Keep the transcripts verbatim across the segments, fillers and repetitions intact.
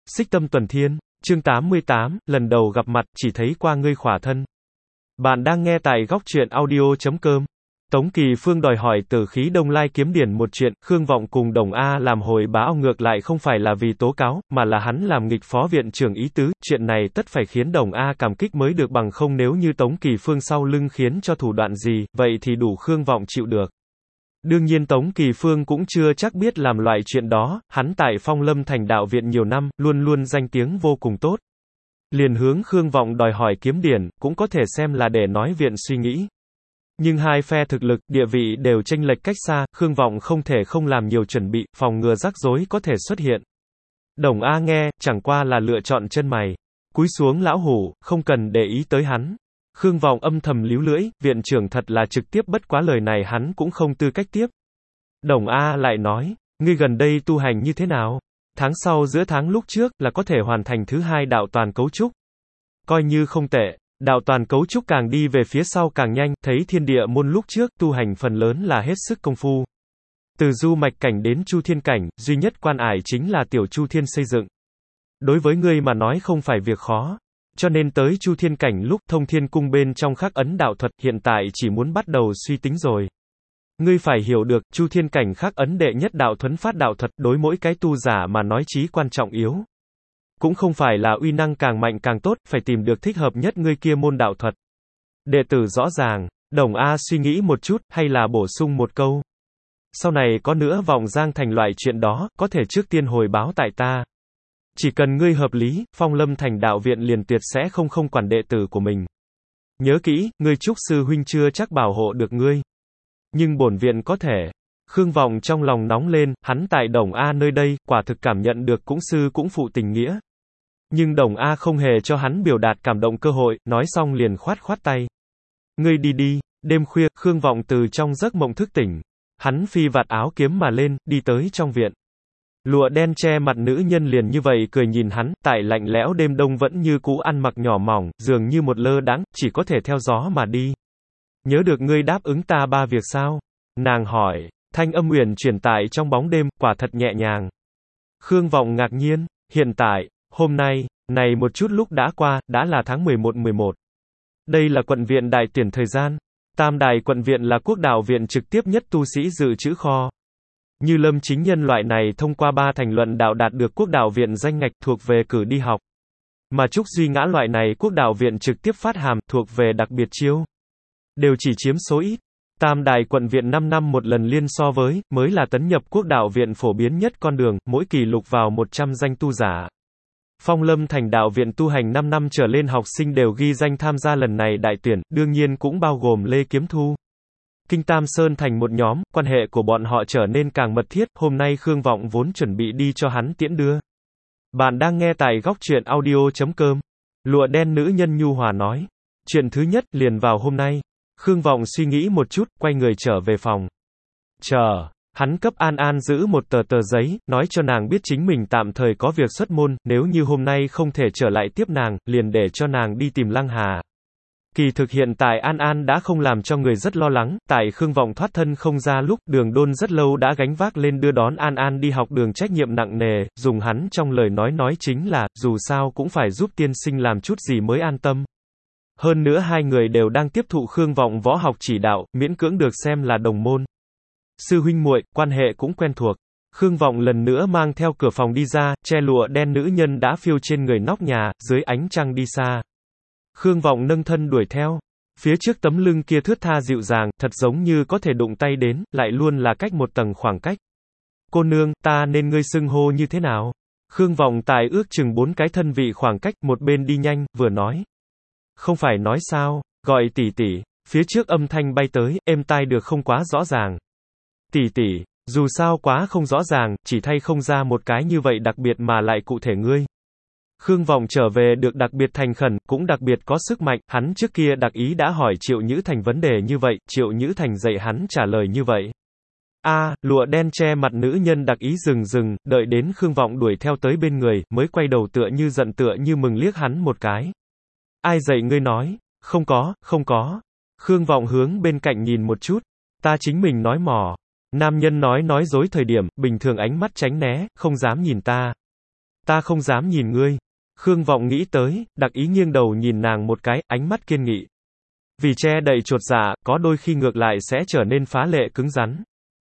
Xích Tâm Tuần Thiên, chương tám mươi tám, lần đầu gặp mặt, chỉ thấy qua ngươi khỏa thân. Bạn đang nghe tại góc truyện audio chấm com. Tống Kỳ Phương đòi hỏi Tử Khí Đông Lai kiếm điển một chuyện, Khương Vọng cùng Đồng A làm hồi báo ngược lại không phải là vì tố cáo, mà là hắn làm nghịch phó viện trưởng ý tứ, chuyện này tất phải khiến Đồng A cảm kích mới được, bằng không nếu như Tống Kỳ Phương sau lưng khiến cho thủ đoạn gì, vậy thì đủ Khương Vọng chịu được. Đương nhiên Tống Kỳ Phương cũng chưa chắc biết làm loại chuyện đó, hắn tại Phong Lâm Thành đạo viện nhiều năm, luôn luôn danh tiếng vô cùng tốt. Liền hướng Khương Vọng đòi hỏi kiếm điển, cũng có thể xem là để nói viện suy nghĩ. Nhưng hai phe thực lực, địa vị đều chênh lệch cách xa, Khương Vọng không thể không làm nhiều chuẩn bị, phòng ngừa rắc rối có thể xuất hiện. Đồng A nghe, chẳng qua là lựa chọn chân mày. Cúi xuống lão hủ, không cần để ý tới hắn. Khương Vọng âm thầm líu lưỡi, viện trưởng thật là trực tiếp, bất quá lời này hắn cũng không tư cách tiếp. Đồng A lại nói, ngươi gần đây tu hành như thế nào? Tháng sau giữa tháng lúc trước, là có thể hoàn thành thứ hai đạo toàn cấu trúc. Coi như không tệ. Đạo toàn cấu trúc càng đi về phía sau càng nhanh, thấy thiên địa môn lúc trước, tu hành phần lớn là hết sức công phu. Từ du mạch cảnh đến chu thiên cảnh, duy nhất quan ải chính là tiểu chu thiên xây dựng. Đối với ngươi mà nói không phải việc khó. Cho nên tới chu thiên cảnh lúc thông thiên cung bên trong khắc ấn đạo thuật, hiện tại chỉ muốn bắt đầu suy tính rồi. Ngươi phải hiểu được, chu thiên cảnh khắc ấn đệ nhất đạo thuấn phát đạo thuật, đối mỗi cái tu giả mà nói chí quan trọng yếu. Cũng không phải là uy năng càng mạnh càng tốt, phải tìm được thích hợp nhất ngươi kia môn đạo thuật. Đệ tử rõ ràng. Đồng A suy nghĩ một chút, hay là bổ sung một câu. Sau này có nữa vọng giang thành loại chuyện đó, có thể trước tiên hồi báo tại ta. Chỉ cần ngươi hợp lý, Phong Lâm Thành đạo viện liền tuyệt sẽ không không quản đệ tử của mình. Nhớ kỹ, ngươi Trúc sư huynh chưa chắc bảo hộ được ngươi. Nhưng bổn viện có thể. Khương Vọng trong lòng nóng lên, hắn tại Đồng A nơi đây, quả thực cảm nhận được cũng sư cũng phụ tình nghĩa. Nhưng Đồng A không hề cho hắn biểu đạt cảm động cơ hội, nói xong liền khoát khoát tay. Ngươi đi đi. Đêm khuya, Khương Vọng từ trong giấc mộng thức tỉnh. Hắn phi vạt áo kiếm mà lên, đi tới trong viện. Lụa đen che mặt nữ nhân liền như vậy cười nhìn hắn, tại lạnh lẽo đêm đông vẫn như cũ ăn mặc nhỏ mỏng, dường như một lơ đãng, chỉ có thể theo gió mà đi. Nhớ được ngươi đáp ứng ta ba việc sao? Nàng hỏi, thanh âm uyển chuyển tại trong bóng đêm, quả thật nhẹ nhàng. Khương Vọng ngạc nhiên, hiện tại, hôm nay, này một chút lúc đã qua, đã là tháng mười một mười một. Đây là quận viện đại tuyển thời gian. Tam đài quận viện là quốc đạo viện trực tiếp nhất tu sĩ dự trữ kho. Như Lâm Chính Nhân loại này thông qua ba thành luận đạo đạt được quốc đạo viện danh ngạch thuộc về cử đi học. Mà Trúc Duy Ngã loại này quốc đạo viện trực tiếp phát hàm thuộc về đặc biệt chiêu. Đều chỉ chiếm số ít. Tam đài quận viện năm năm một lần liên so với, mới là tấn nhập quốc đạo viện phổ biến nhất con đường, mỗi kỳ lục vào một trăm danh tu giả. Phong Lâm Thành đạo viện tu hành năm năm trở lên học sinh đều ghi danh tham gia lần này đại tuyển, đương nhiên cũng bao gồm Lê Kiếm Thu. Kinh Tam Sơn thành một nhóm, quan hệ của bọn họ trở nên càng mật thiết, hôm nay Khương Vọng vốn chuẩn bị đi cho hắn tiễn đưa. Bạn đang nghe tại góc truyện audio chấm com. Lụa đen nữ nhân nhu hòa nói. Chuyện thứ nhất, liền vào hôm nay. Khương Vọng suy nghĩ một chút, quay người trở về phòng. Chờ. Hắn cấp An An giữ một tờ tờ giấy, nói cho nàng biết chính mình tạm thời có việc xuất môn, nếu như hôm nay không thể trở lại tiếp nàng, liền để cho nàng đi tìm Lăng Hà. Kỳ thực hiện tại An An đã không làm cho người rất lo lắng, tại Khương Vọng thoát thân không ra lúc, Đường Đôn rất lâu đã gánh vác lên đưa đón An An đi học đường trách nhiệm nặng nề, dùng hắn trong lời nói nói chính là, dù sao cũng phải giúp tiên sinh làm chút gì mới an tâm. Hơn nữa hai người đều đang tiếp thụ Khương Vọng võ học chỉ đạo, miễn cưỡng được xem là đồng môn. Sư huynh muội, quan hệ cũng quen thuộc. Khương Vọng lần nữa mang theo cửa phòng đi ra, che lụa đen nữ nhân đã phiêu trên người nóc nhà, dưới ánh trăng đi xa. Khương Vọng nâng thân đuổi theo. Phía trước tấm lưng kia thướt tha dịu dàng, thật giống như có thể đụng tay đến, lại luôn là cách một tầng khoảng cách. Cô nương, ta nên ngươi xưng hô như thế nào? Khương Vọng tài ước chừng bốn cái thân vị khoảng cách, một bên đi nhanh, vừa nói. Không phải nói sao, gọi tỷ tỷ. Phía trước âm thanh bay tới, êm tai được không quá rõ ràng. Tỷ tỷ, dù sao quá không rõ ràng, chỉ thay không ra một cái như vậy đặc biệt mà lại cụ thể ngươi. Khương Vọng trở về được đặc biệt thành khẩn, cũng đặc biệt có sức mạnh, hắn trước kia đặc ý đã hỏi Triệu Nhữ Thành vấn đề như vậy, Triệu Nhữ Thành dạy hắn trả lời như vậy. A, à, lụa đen che mặt nữ nhân đặc ý dừng dừng, đợi đến Khương Vọng đuổi theo tới bên người, mới quay đầu tựa như giận tựa như mừng liếc hắn một cái. Ai dạy ngươi nói? Không có, không có. Khương Vọng hướng bên cạnh nhìn một chút. Ta chính mình nói mò. Nam nhân nói nói dối thời điểm, bình thường ánh mắt tránh né, không dám nhìn ta. Ta không dám nhìn ngươi. Khương Vọng nghĩ tới, đặc ý nghiêng đầu nhìn nàng một cái, ánh mắt kiên nghị. Vì che đậy chột dạ, có đôi khi ngược lại sẽ trở nên phá lệ cứng rắn.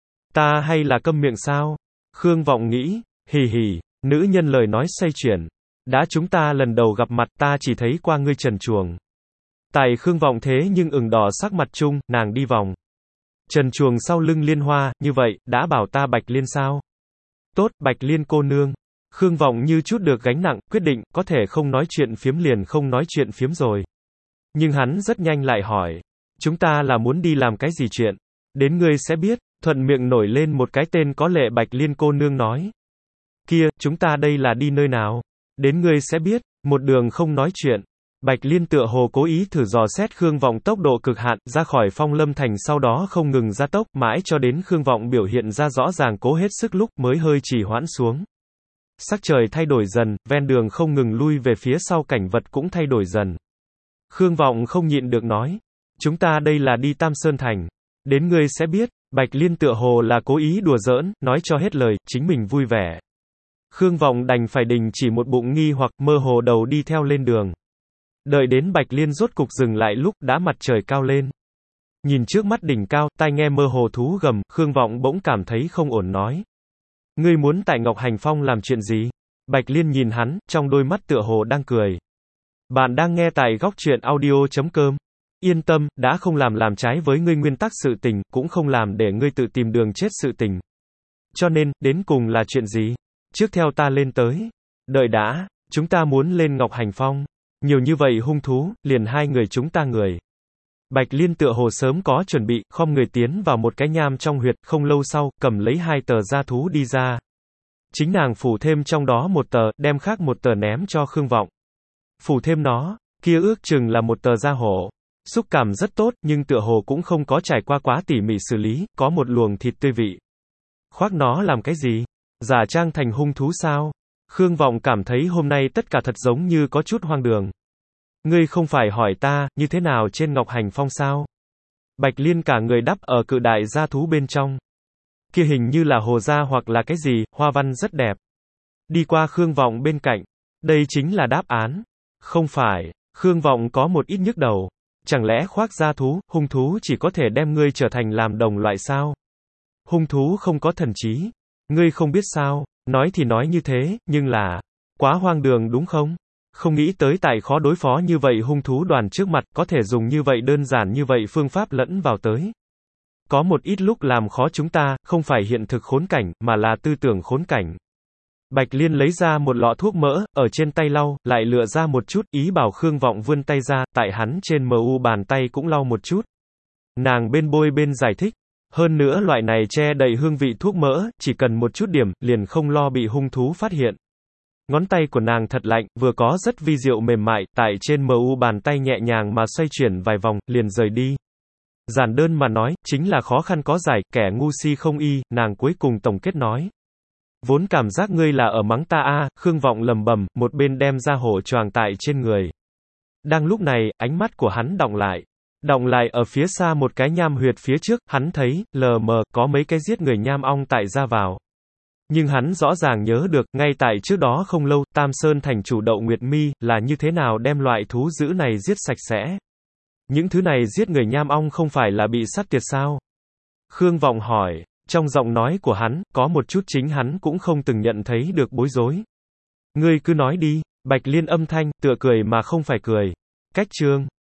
Ta hay là câm miệng sao? Khương Vọng nghĩ, hì hì, nữ nhân lời nói xoay chuyển. Đã chúng ta lần đầu gặp mặt ta chỉ thấy qua ngươi trần chuồng. Tại Khương Vọng thế nhưng ửng đỏ sắc mặt chung, nàng đi vòng. Trần chuồng sau lưng Liên Hoa, như vậy, đã bảo ta Bạch Liên sao? Tốt, Bạch Liên cô nương. Khương Vọng như chút được gánh nặng, quyết định, có thể không nói chuyện phiếm liền không nói chuyện phiếm rồi. Nhưng hắn rất nhanh lại hỏi. Chúng ta là muốn đi làm cái gì chuyện? Đến ngươi sẽ biết, thuận miệng nổi lên một cái tên có lệ Bạch Liên cô nương nói. Kia, chúng ta đây là đi nơi nào? Đến ngươi sẽ biết, một đường không nói chuyện. Bạch Liên tựa hồ cố ý thử dò xét Khương Vọng tốc độ cực hạn, ra khỏi Phong Lâm Thành sau đó không ngừng gia tốc, mãi cho đến Khương Vọng biểu hiện ra rõ ràng cố hết sức lúc mới hơi trì hoãn xuống. Sắc trời thay đổi dần, ven đường không ngừng lui về phía sau cảnh vật cũng thay đổi dần. Khương Vọng không nhịn được nói. Chúng ta đây là đi Tam Sơn Thành. Đến ngươi sẽ biết, Bạch Liên tựa hồ là cố ý đùa giỡn, nói cho hết lời, chính mình vui vẻ. Khương Vọng đành phải đình chỉ một bụng nghi hoặc mơ hồ đầu đi theo lên đường. Đợi đến Bạch Liên rốt cục dừng lại lúc đã mặt trời cao lên. Nhìn trước mắt đỉnh cao, tai nghe mơ hồ thú gầm, Khương Vọng bỗng cảm thấy không ổn nói. Ngươi muốn tại Ngọc Hành Phong làm chuyện gì? Bạch Liên nhìn hắn, trong đôi mắt tựa hồ đang cười. Bạn đang nghe tại góc truyện audio chấm com. Yên tâm, đã không làm làm trái với ngươi nguyên tắc sự tình, cũng không làm để ngươi tự tìm đường chết sự tình. Cho nên, đến cùng là chuyện gì? Trước theo ta lên tới. Đợi đã, chúng ta muốn lên Ngọc Hành Phong. Nhiều như vậy hung thú, liền hai người chúng ta người. Bạch Liên tựa hồ sớm có chuẩn bị, khom người tiến vào một cái nham trong huyệt, không lâu sau, cầm lấy hai tờ da thú đi ra. Chính nàng phủ thêm trong đó một tờ, đem khác một tờ ném cho Khương Vọng. Phủ thêm nó, kia ước chừng là một tờ da hổ. Xúc cảm rất tốt, nhưng tựa hồ cũng không có trải qua quá tỉ mỉ xử lý, có một luồng thịt tươi vị. Khoác nó làm cái gì? Giả trang thành hung thú sao? Khương Vọng cảm thấy hôm nay tất cả thật giống như có chút hoang đường. Ngươi không phải hỏi ta, như thế nào trên Ngọc Hành Phong sao? Bạch Liên cả người đắp ở cự đại gia thú bên trong. Kia hình như là hồ gia hoặc là cái gì, hoa văn rất đẹp. Đi qua Khương Vọng bên cạnh. Đây chính là đáp án. Không phải, Khương Vọng có một ít nhức đầu. Chẳng lẽ khoác gia thú, hung thú chỉ có thể đem ngươi trở thành làm đồng loại sao? Hung thú không có thần trí. Ngươi không biết sao? Nói thì nói như thế, nhưng là quá hoang đường đúng không? Không nghĩ tới tại khó đối phó như vậy hung thú đoàn trước mặt, có thể dùng như vậy đơn giản như vậy phương pháp lẫn vào tới. Có một ít lúc làm khó chúng ta, không phải hiện thực khốn cảnh, mà là tư tưởng khốn cảnh. Bạch Liên lấy ra một lọ thuốc mỡ, ở trên tay lau, lại lựa ra một chút, ý bảo Khương Vọng vươn tay ra, tại hắn trên mu bàn tay cũng lau một chút. Nàng bên bôi bên giải thích. Hơn nữa loại này che đậy hương vị thuốc mỡ, chỉ cần một chút điểm, liền không lo bị hung thú phát hiện. Ngón tay của nàng thật lạnh, vừa có rất vi diệu mềm mại, tại trên mu bàn tay nhẹ nhàng mà xoay chuyển vài vòng, liền rời đi. Giản đơn mà nói, chính là khó khăn có giải, kẻ ngu si không y, nàng cuối cùng tổng kết nói. Vốn cảm giác ngươi là ở mắng ta a, Khương Vọng lầm bầm, một bên đem ra hổ choàng tại trên người. Đang lúc này, ánh mắt của hắn đọng lại. Đọng lại ở phía xa một cái nham huyệt phía trước, hắn thấy, lờ mờ, có mấy cái giết người nham ong tại ra vào. Nhưng hắn rõ ràng nhớ được, ngay tại trước đó không lâu, Tam Sơn Thành chủ Đậu Nguyệt Mi, là như thế nào đem loại thú dữ này giết sạch sẽ. Những thứ này giết người nham ong không phải là bị sát tiệt sao? Khương Vọng hỏi, trong giọng nói của hắn, có một chút chính hắn cũng không từng nhận thấy được bối rối. Ngươi cứ nói đi, Bạch Liên âm thanh, tựa cười mà không phải cười. Cách chương.